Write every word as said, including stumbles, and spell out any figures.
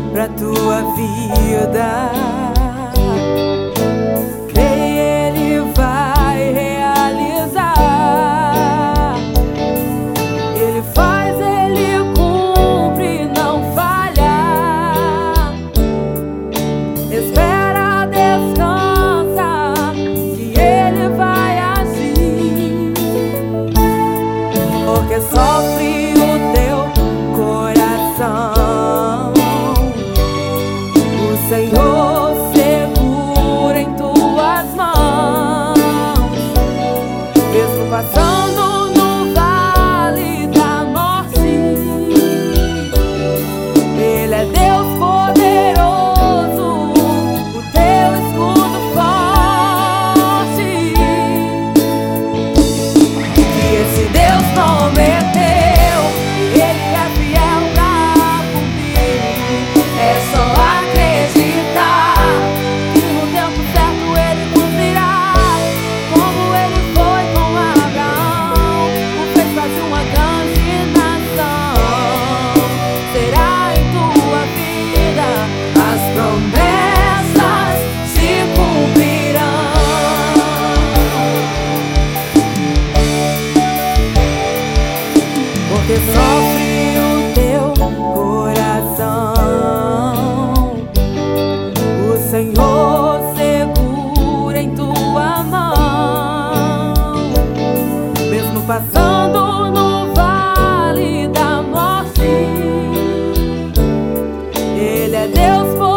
pra tua vida. Creia, Ele vai realizar. Ele faz, Ele cumpre, não falha. Espera, descansa, que Ele vai agir. Porque sofre o teu coração, o Senhor segura em tuas mãos. Mesmo passando no vale da morte, Ele é Deus poderoso, o teu escudo forte. Que esse Deus prometeu, Ele é fiel pra cumprir. É só acreditar que no tempo certo Ele cumprirá. Como Ele foi com Abraão, o fez fazer uma grande nação. Será em tua vida, as promessas se cumprirão. Porque sofre o teu coração, o Senhor segura em tua mão. Mesmo passando no vale da morte, Ele é Deus poderoso.